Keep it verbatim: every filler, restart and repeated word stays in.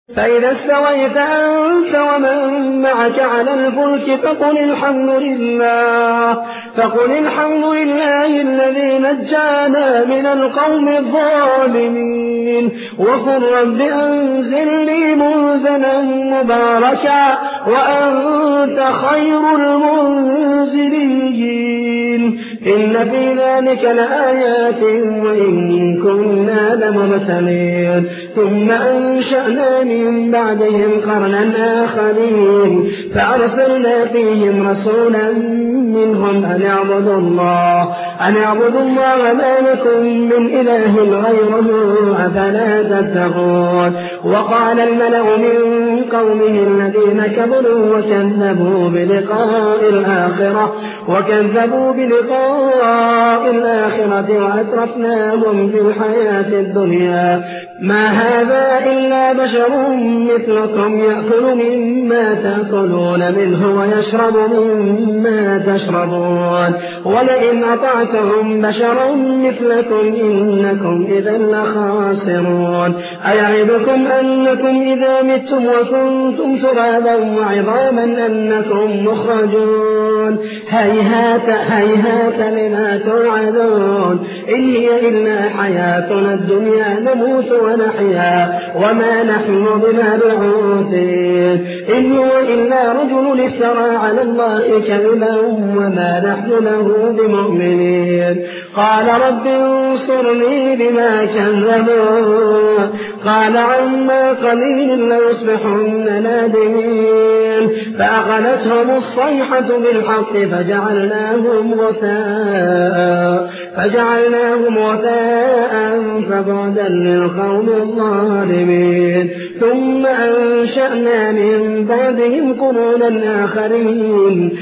فإذا استويت أنت ومن معك على الفلك فقل الحمد لله فقل الحمد لله الذي نجانا من القوم الظالمين وقل رب أنزلني منزلا مباركا وأنت خير المنزلين إن في ذلك لآيات وإن كنا لمبتلين ثم أنشأنا من بعدهم قرنا آخرين فأرسلنا فيهم رسولا منهم أن اعبدوا الله أن اعبدوا الله ما لكم من إله غيره أفلا تتقون وقال الملأ من قومه الذين كبروا وكذبوا بلقاء الآخرة وكذبوا بلقاء الآخرة وأترفناهم في الحياة الدنيا ما هذا إلا بشر مثلكم يأكل مما تأكلون منه ويشرب مما تشربون ولئن أطعتم بشرا مثلكم إنكم إذا لخاسرون أيعدكم أنكم إذا متم وكنتم ترابا وعظاما أنكم مخرجون هيهات هيهات لما توعدون إن هي إلا حياتنا الدنيا نموت ونحيا وما نحن بمبعوثين إن هو إلا رجل افترى على الله كذبا وما نحن له بمؤمنين قال رب انصرني بما كذبون قال عما قليل ليصبحن نادمين فأخذتهم الصيحة بالحق فجعلناهم غثاء فجعلناهم غثاء فبعدا للقوم الظالمين ثم أنشأنا من بعدهم قرونا آخرين